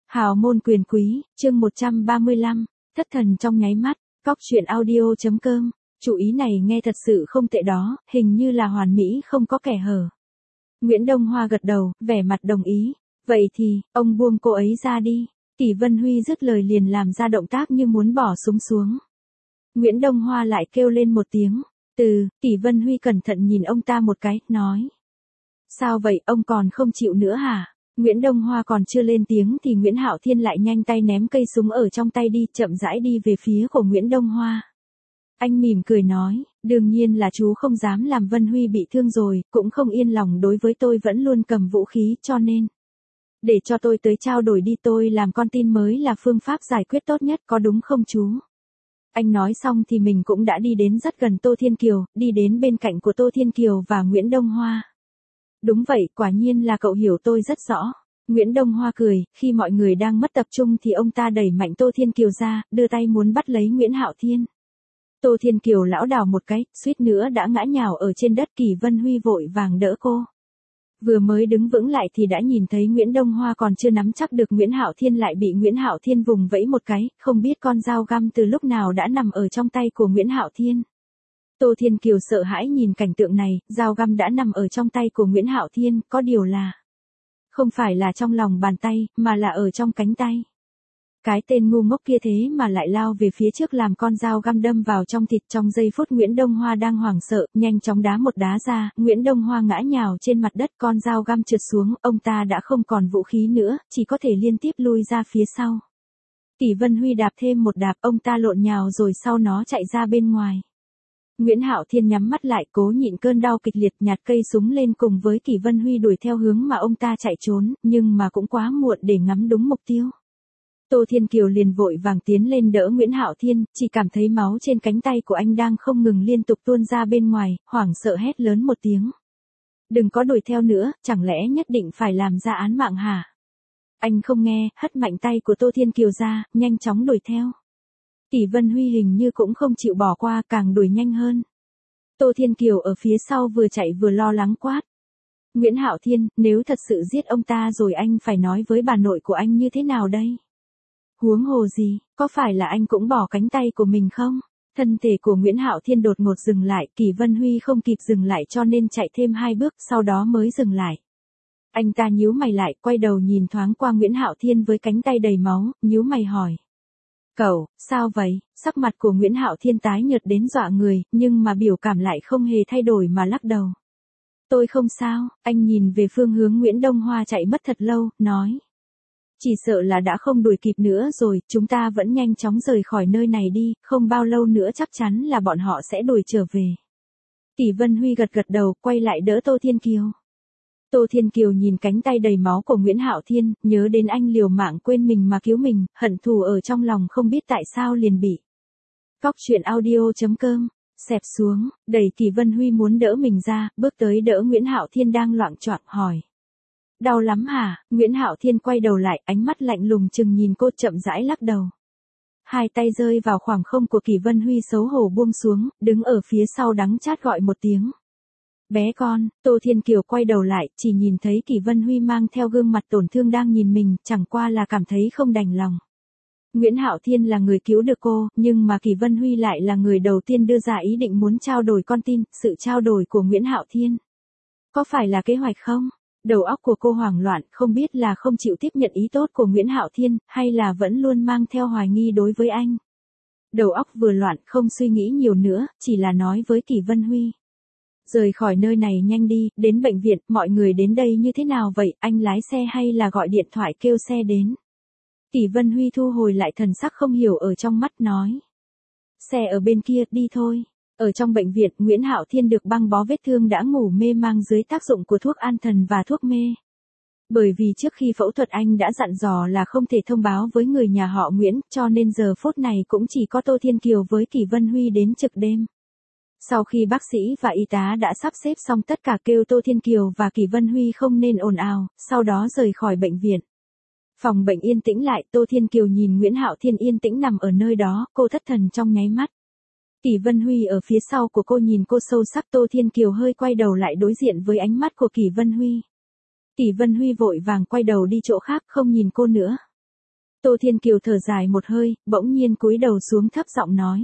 Hào môn quyền quý, chương 135, thất thần trong nháy mắt, cóc truyện audio.com, chủ ý này nghe thật sự không tệ đó, hình như là hoàn mỹ không có kẻ hở. Nguyễn Đông Hoa gật đầu, vẻ mặt đồng ý, vậy thì, ông buông cô ấy ra đi. Kỷ Vân Huy dứt lời liền làm ra động tác như muốn bỏ súng xuống. Nguyễn Đông Hoa lại kêu lên một tiếng, Kỷ Vân Huy cẩn thận nhìn ông ta một cái, nói. Sao vậy, ông còn không chịu nữa hả? Nguyễn Đông Hoa còn chưa lên tiếng thì Nguyễn Hạo Thiên lại nhanh tay ném cây súng ở trong tay đi, chậm rãi đi về phía của Nguyễn Đông Hoa. Anh mỉm cười nói, đương nhiên là chú không dám làm Vân Huy bị thương rồi, cũng không yên lòng đối với tôi vẫn luôn cầm vũ khí cho nên. Để cho tôi tới trao đổi đi, tôi làm con tin mới là phương pháp giải quyết tốt nhất, có đúng không chú? Anh nói xong thì mình cũng đã đi đến rất gần Tô Thiên Kiều, đi đến bên cạnh của Tô Thiên Kiều và Nguyễn Đông Hoa. Đúng vậy, quả nhiên là cậu hiểu tôi rất rõ. Nguyễn Đông Hoa cười, khi mọi người đang mất tập trung thì ông ta đẩy mạnh Tô Thiên Kiều ra, đưa tay muốn bắt lấy Nguyễn Hạo Thiên. Tô Thiên Kiều lảo đảo một cái, suýt nữa đã ngã nhào ở trên đất. Kỷ Vân Huy vội vàng đỡ cô. Vừa mới đứng vững lại thì đã nhìn thấy Nguyễn Đông Hoa còn chưa nắm chắc được Nguyễn Hạo Thiên lại bị Nguyễn Hạo Thiên vùng vẫy một cái, không biết con dao găm từ lúc nào đã nằm ở trong tay của Nguyễn Hạo Thiên. Tô Thiên Kiều sợ hãi nhìn cảnh tượng này, dao găm đã nằm ở trong tay của Nguyễn Hạo Thiên, có điều là không phải là trong lòng bàn tay, mà là ở trong cánh tay. Cái tên ngu ngốc kia thế mà lại lao về phía trước làm con dao găm đâm vào trong thịt. Trong giây phút Nguyễn Đông Hoa đang hoảng sợ, nhanh chóng đá một đá ra, Nguyễn Đông Hoa ngã nhào trên mặt đất, con dao găm trượt xuống, ông ta đã không còn vũ khí nữa, chỉ có thể liên tiếp lui ra phía sau. Kỷ Vân Huy đạp thêm một đạp, ông ta lộn nhào rồi sau nó chạy ra bên ngoài. Nguyễn Hạo Thiên nhắm mắt lại, cố nhịn cơn đau kịch liệt, nhặt cây súng lên cùng với Kỷ Vân Huy đuổi theo hướng mà ông ta chạy trốn, nhưng mà cũng quá muộn để ngắm đúng mục tiêu. Tô Thiên Kiều liền vội vàng tiến lên đỡ Nguyễn Hạo Thiên, chỉ cảm thấy máu trên cánh tay của anh đang không ngừng liên tục tuôn ra bên ngoài, hoảng sợ hét lớn một tiếng. Đừng có đuổi theo nữa, chẳng lẽ nhất định phải làm ra án mạng hả? Anh không nghe, hất mạnh tay của Tô Thiên Kiều ra, nhanh chóng đuổi theo. Kỷ Vân Huy hình như cũng không chịu bỏ qua, càng đuổi nhanh hơn. Tô Thiên Kiều ở phía sau vừa chạy vừa lo lắng quát. Nguyễn Hạo Thiên, nếu thật sự giết ông ta rồi anh phải nói với bà nội của anh như thế nào đây? Huống hồ gì, có phải là anh cũng bỏ cánh tay của mình không? Thân thể của Nguyễn Hạo Thiên đột ngột dừng lại, Kỷ Vân Huy không kịp dừng lại cho nên chạy thêm 2 bước, sau đó mới dừng lại. Anh ta nhíu mày lại, quay đầu nhìn thoáng qua Nguyễn Hạo Thiên với cánh tay đầy máu, nhíu mày hỏi. Cậu, sao vậy? Sắc mặt của Nguyễn Hạo Thiên tái nhợt đến dọa người, nhưng mà biểu cảm lại không hề thay đổi mà lắc đầu. Tôi không sao, anh nhìn về phương hướng Nguyễn Đông Hoa chạy mất thật lâu, nói. Chỉ sợ là đã không đuổi kịp nữa rồi, chúng ta vẫn nhanh chóng rời khỏi nơi này đi, không bao lâu nữa chắc chắn là bọn họ sẽ đuổi trở về. Kỷ Vân Huy gật gật đầu, quay lại đỡ Tô Thiên Kiều. Tô Thiên Kiều nhìn cánh tay đầy máu của Nguyễn Hạo Thiên, nhớ đến anh liều mạng quên mình mà cứu mình, hận thù ở trong lòng không biết tại sao liền bị. Cóc truyện audio.com, xẹp xuống, đẩy Kỷ Vân Huy muốn đỡ mình ra, bước tới đỡ Nguyễn Hạo Thiên đang loạng choạng hỏi. Đau lắm hả? Nguyễn Hạo Thiên quay đầu lại, ánh mắt lạnh lùng chừng nhìn cô, chậm rãi lắc đầu. Hai tay rơi vào khoảng không của Kỷ Vân Huy, xấu hổ buông xuống, đứng ở phía sau đắng chát gọi một tiếng. Bé con. Tô Thiên Kiều quay đầu lại, chỉ nhìn thấy Kỷ Vân Huy mang theo gương mặt tổn thương đang nhìn mình, chẳng qua là cảm thấy không đành lòng. Nguyễn Hạo Thiên là người cứu được cô, nhưng mà Kỷ Vân Huy lại là người đầu tiên đưa ra ý định muốn trao đổi con tin. Sự trao đổi của Nguyễn Hạo Thiên có phải là kế hoạch không? Đầu óc của cô hoảng loạn, không biết là không chịu tiếp nhận ý tốt của Nguyễn Hạo Thiên, hay là vẫn luôn mang theo hoài nghi đối với anh. Đầu óc vừa loạn, không suy nghĩ nhiều nữa, chỉ là nói với Kỷ Vân Huy. Rời khỏi nơi này nhanh đi, đến bệnh viện, mọi người đến đây như thế nào vậy, anh lái xe hay là gọi điện thoại kêu xe đến? Kỷ Vân Huy thu hồi lại thần sắc không hiểu ở trong mắt, nói. Xe ở bên kia, đi thôi. Ở trong bệnh viện, Nguyễn Hạo Thiên được băng bó vết thương đã ngủ mê mang dưới tác dụng của thuốc an thần và thuốc mê. Bởi vì trước khi phẫu thuật anh đã dặn dò là không thể thông báo với người nhà họ Nguyễn, cho nên giờ phút này cũng chỉ có Tô Thiên Kiều với Kỷ Vân Huy đến trực đêm. Sau khi bác sĩ và y tá đã sắp xếp xong tất cả, kêu Tô Thiên Kiều và Kỷ Vân Huy không nên ồn ào, sau đó rời khỏi bệnh viện. Phòng bệnh yên tĩnh lại, Tô Thiên Kiều nhìn Nguyễn Hạo Thiên yên tĩnh nằm ở nơi đó, cô thất thần trong nháy mắt. Kỷ Vân Huy ở phía sau của cô nhìn cô sâu sắc, Tô Thiên Kiều hơi quay đầu lại đối diện với ánh mắt của Kỷ Vân Huy. Kỷ Vân Huy vội vàng quay đầu đi chỗ khác, không nhìn cô nữa. Tô Thiên Kiều thở dài một hơi, bỗng nhiên cúi đầu xuống thấp giọng nói.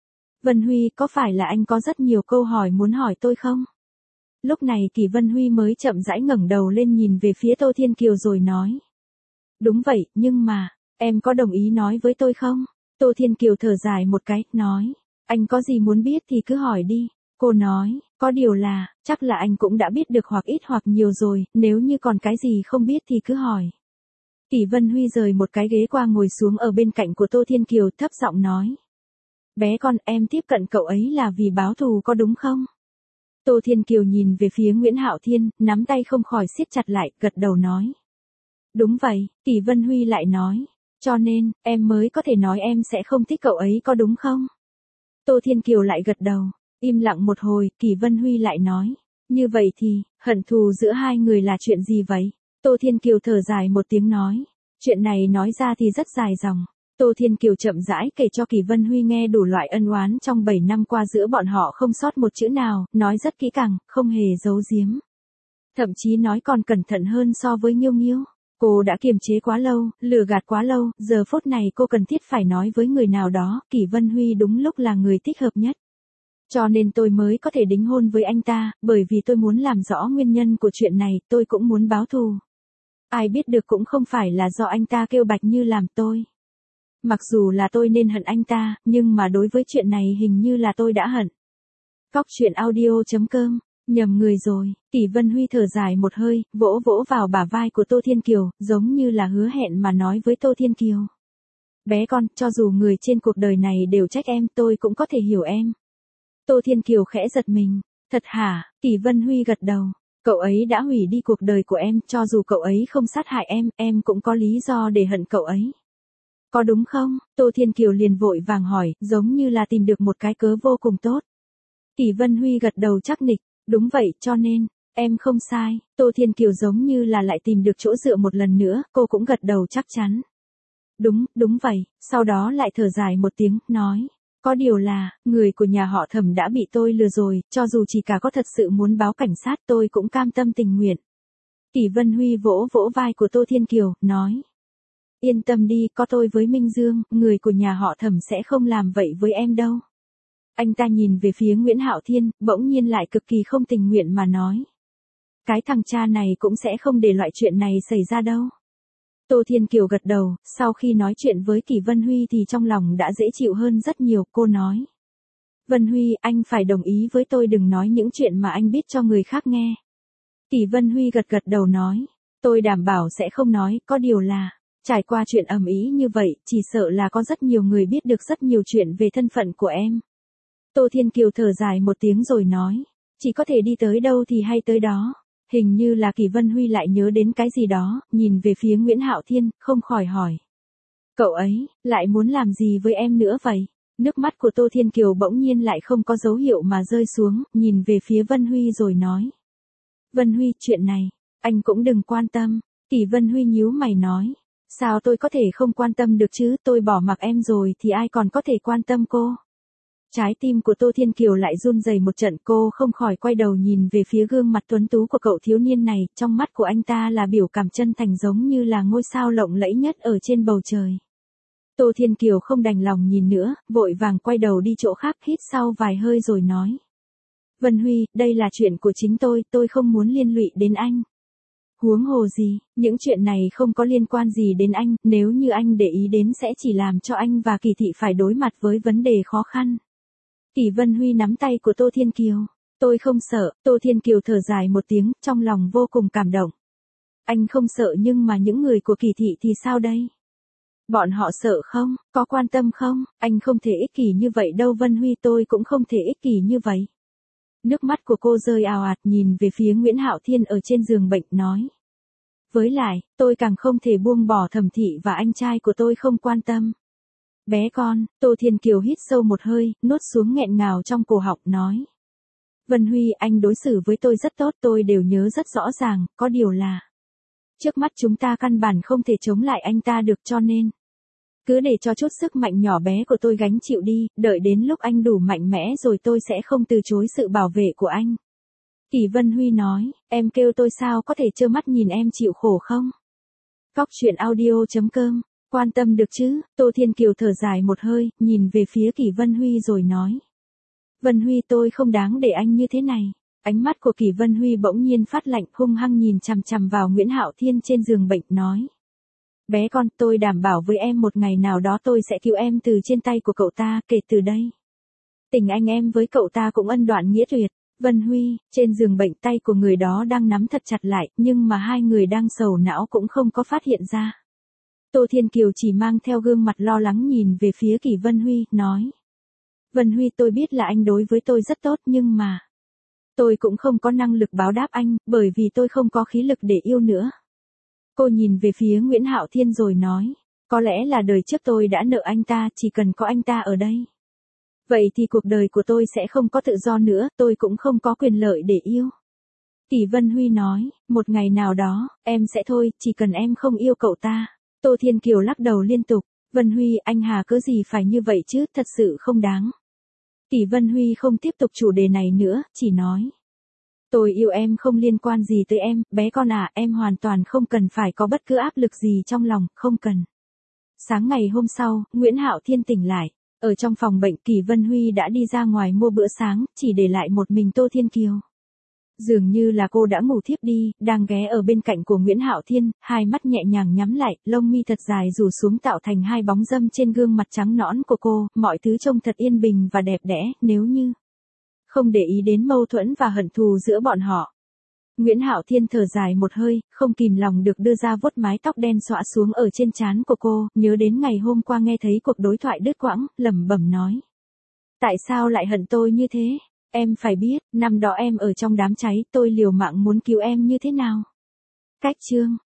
Vân Huy, có phải là anh có rất nhiều câu hỏi muốn hỏi tôi không? Lúc này Kỷ Vân Huy mới chậm rãi ngẩng đầu lên nhìn về phía Tô Thiên Kiều rồi nói. Đúng vậy, nhưng mà, em có đồng ý nói với tôi không? Tô Thiên Kiều thở dài một cái, nói. Anh có gì muốn biết thì cứ hỏi đi. Cô nói, có điều là, chắc là anh cũng đã biết được hoặc ít hoặc nhiều rồi, nếu như còn cái gì không biết thì cứ hỏi. Kỷ Vân Huy rời một cái ghế qua ngồi xuống ở bên cạnh của Tô Thiên Kiều thấp giọng nói. Bé con, em tiếp cận cậu ấy là vì báo thù có đúng không? Tô Thiên Kiều nhìn về phía Nguyễn Hạo Thiên, nắm tay không khỏi siết chặt lại, gật đầu nói. Đúng vậy, Kỷ Vân Huy lại nói. Cho nên, em mới có thể nói em sẽ không thích cậu ấy có đúng không? Tô Thiên Kiều lại gật đầu. Im lặng một hồi, Kỷ Vân Huy lại nói. Như vậy thì, hận thù giữa hai người là chuyện gì vậy? Tô Thiên Kiều thở dài một tiếng nói. Chuyện này nói ra thì rất dài dòng. Tô Thiên Kiều chậm rãi kể cho Kỷ Vân Huy nghe đủ loại ân oán trong 7 năm qua giữa bọn họ không sót một chữ nào, nói rất kỹ càng, không hề giấu giếm. Thậm chí nói còn cẩn thận hơn so với Nghiêu Nghiêu. Cô đã kiềm chế quá lâu, lừa gạt quá lâu, giờ phút này cô cần thiết phải nói với người nào đó, Kỷ Vân Huy đúng lúc là người thích hợp nhất. Cho nên tôi mới có thể đính hôn với anh ta, bởi vì tôi muốn làm rõ nguyên nhân của chuyện này, tôi cũng muốn báo thù. Ai biết được cũng không phải là do anh ta kêu bạch như làm tôi. Mặc dù là tôi nên hận anh ta, nhưng mà đối với chuyện này hình như là tôi đã hận. Cóc truyện audio.com, nhầm người rồi, Kỷ Vân Huy thở dài một hơi, vỗ vỗ vào bả vai của Tô Thiên Kiều, giống như là hứa hẹn mà nói với Tô Thiên Kiều. Bé con, cho dù người trên cuộc đời này đều trách em, tôi cũng có thể hiểu em. Tô Thiên Kiều khẽ giật mình. Thật hả? Kỷ Vân Huy gật đầu. Cậu ấy đã hủy đi cuộc đời của em, cho dù cậu ấy không sát hại em cũng có lý do để hận cậu ấy. Có đúng không? Tô Thiên Kiều liền vội vàng hỏi, giống như là tìm được một cái cớ vô cùng tốt. Kỷ Vân Huy gật đầu chắc nịch. Đúng vậy, cho nên, em không sai. Tô Thiên Kiều giống như là lại tìm được chỗ dựa một lần nữa, cô cũng gật đầu chắc chắn. Đúng vậy, sau đó lại thở dài một tiếng, nói. Có điều là, người của nhà họ Thẩm đã bị tôi lừa rồi, cho dù chỉ cả có thật sự muốn báo cảnh sát tôi cũng cam tâm tình nguyện. Kỷ Vân Huy vỗ vỗ vai của Tô Thiên Kiều, nói. Yên tâm đi, có tôi với Minh Dương, người của nhà họ Thẩm sẽ không làm vậy với em đâu. Anh ta nhìn về phía Nguyễn Hạo Thiên, bỗng nhiên lại cực kỳ không tình nguyện mà nói. Cái thằng cha này cũng sẽ không để loại chuyện này xảy ra đâu. Tô Thiên Kiều gật đầu, sau khi nói chuyện với Kỷ Vân Huy thì trong lòng đã dễ chịu hơn rất nhiều, cô nói. Vân Huy, anh phải đồng ý với tôi đừng nói những chuyện mà anh biết cho người khác nghe. Kỷ Vân Huy gật gật đầu nói. Tôi đảm bảo sẽ không nói, có điều là, trải qua chuyện ầm ĩ như vậy, chỉ sợ là có rất nhiều người biết được rất nhiều chuyện về thân phận của em. Tô Thiên Kiều thở dài một tiếng rồi nói. Chỉ có thể đi tới đâu thì hay tới đó. Hình như là Kỷ Vân Huy lại nhớ đến cái gì đó, nhìn về phía Nguyễn Hạo Thiên, không khỏi hỏi. Cậu ấy, lại muốn làm gì với em nữa vậy? Nước mắt của Tô Thiên Kiều bỗng nhiên lại không có dấu hiệu mà rơi xuống, nhìn về phía Vân Huy rồi nói. Vân Huy, chuyện này, anh cũng đừng quan tâm. Kỷ Vân Huy nhíu mày nói. Sao tôi có thể không quan tâm được chứ, tôi bỏ mặc em rồi thì ai còn có thể quan tâm cô? Trái tim của Tô Thiên Kiều lại run rẩy một trận, cô không khỏi quay đầu nhìn về phía gương mặt tuấn tú của cậu thiếu niên này, trong mắt của anh ta là biểu cảm chân thành giống như là ngôi sao lộng lẫy nhất ở trên bầu trời. Tô Thiên Kiều không đành lòng nhìn nữa, vội vàng quay đầu đi chỗ khác, hít sau vài hơi rồi nói. Vân Huy, đây là chuyện của chính tôi không muốn liên lụy đến anh. Huống hồ gì, những chuyện này không có liên quan gì đến anh, nếu như anh để ý đến sẽ chỉ làm cho anh và Kỳ Thị phải đối mặt với vấn đề khó khăn. Kỷ Vân Huy nắm tay của Tô Thiên Kiều. Tôi không sợ, Tô Thiên Kiều thở dài một tiếng, trong lòng vô cùng cảm động. Anh không sợ nhưng mà những người của Kỳ Thị thì sao đây? Bọn họ sợ không, có quan tâm không? Anh không thể ích kỷ như vậy đâu Vân Huy, tôi cũng không thể ích kỷ như vậy. Nước mắt của cô rơi ào ạt nhìn về phía Nguyễn Hạo Thiên ở trên giường bệnh, nói. Với lại, tôi càng không thể buông bỏ Thẩm Thị và anh trai của tôi không quan tâm. Bé con, Tô Thiên Kiều hít sâu một hơi, nuốt xuống nghẹn ngào trong cổ họng, nói. Vân Huy, anh đối xử với tôi rất tốt, tôi đều nhớ rất rõ ràng, có điều là. Trước mắt chúng ta căn bản không thể chống lại anh ta được, cho nên. Cứ để cho chút sức mạnh nhỏ bé của tôi gánh chịu đi, đợi đến lúc anh đủ mạnh mẽ rồi tôi sẽ không từ chối sự bảo vệ của anh. Kỷ Vân Huy nói, em kêu tôi sao có thể trơ mắt nhìn em chịu khổ không? Cóc truyện audio.com Quan tâm được chứ, Tô Thiên Kiều thở dài một hơi, nhìn về phía Kỷ Vân Huy rồi nói. Vân Huy tôi không đáng để anh như thế này. Ánh mắt của Kỷ Vân Huy bỗng nhiên phát lạnh, hung hăng nhìn chằm chằm vào Nguyễn Hạo Thiên trên giường bệnh, nói. Bé con, tôi đảm bảo với em một ngày nào đó tôi sẽ cứu em từ trên tay của cậu ta, kể từ đây. Tình anh em với cậu ta cũng ân đoạn nghĩa tuyệt. Vân Huy, trên giường bệnh tay của người đó đang nắm thật chặt lại, nhưng mà hai người đang sầu não cũng không có phát hiện ra. Tô Thiên Kiều chỉ mang theo gương mặt lo lắng nhìn về phía Kỷ Vân Huy, nói. Vân Huy, tôi biết là anh đối với tôi rất tốt nhưng mà tôi cũng không có năng lực báo đáp anh, bởi vì tôi không có khí lực để yêu nữa. Cô nhìn về phía Nguyễn Hạo Thiên rồi nói, có lẽ là đời trước tôi đã nợ anh ta, chỉ cần có anh ta ở đây. Vậy thì cuộc đời của tôi sẽ không có tự do nữa, tôi cũng không có quyền lợi để yêu. Kỷ Vân Huy nói, một ngày nào đó, em sẽ thôi, chỉ cần em không yêu cậu ta. Tô Thiên Kiều lắc đầu liên tục, Vân Huy, anh Hà cớ gì phải như vậy chứ, thật sự không đáng. Kỷ Vân Huy không tiếp tục chủ đề này nữa, chỉ nói. Tôi yêu em không liên quan gì tới em, bé con à, em hoàn toàn không cần phải có bất cứ áp lực gì trong lòng, không cần. Sáng ngày hôm sau, Nguyễn Hạo Thiên tỉnh lại. Ở trong phòng bệnh, Kỷ Vân Huy đã đi ra ngoài mua bữa sáng, chỉ để lại một mình Tô Thiên Kiều. Dường như là cô đã ngủ thiếp đi, đang ghé ở bên cạnh của Nguyễn Hạo Thiên, hai mắt nhẹ nhàng nhắm lại, lông mi thật dài rủ xuống tạo thành hai bóng râm trên gương mặt trắng nõn của cô, mọi thứ trông thật yên bình và đẹp đẽ, nếu như không để ý đến mâu thuẫn và hận thù giữa bọn họ. Nguyễn Hạo Thiên thở dài một hơi, không kìm lòng được đưa ra vuốt mái tóc đen xõa xuống ở trên trán của cô, nhớ đến ngày hôm qua nghe thấy cuộc đối thoại đứt quãng, lẩm bẩm nói. Tại sao lại hận tôi như thế? Em phải biết, năm đó em ở trong đám cháy, tôi liều mạng muốn cứu em như thế nào. Cách chương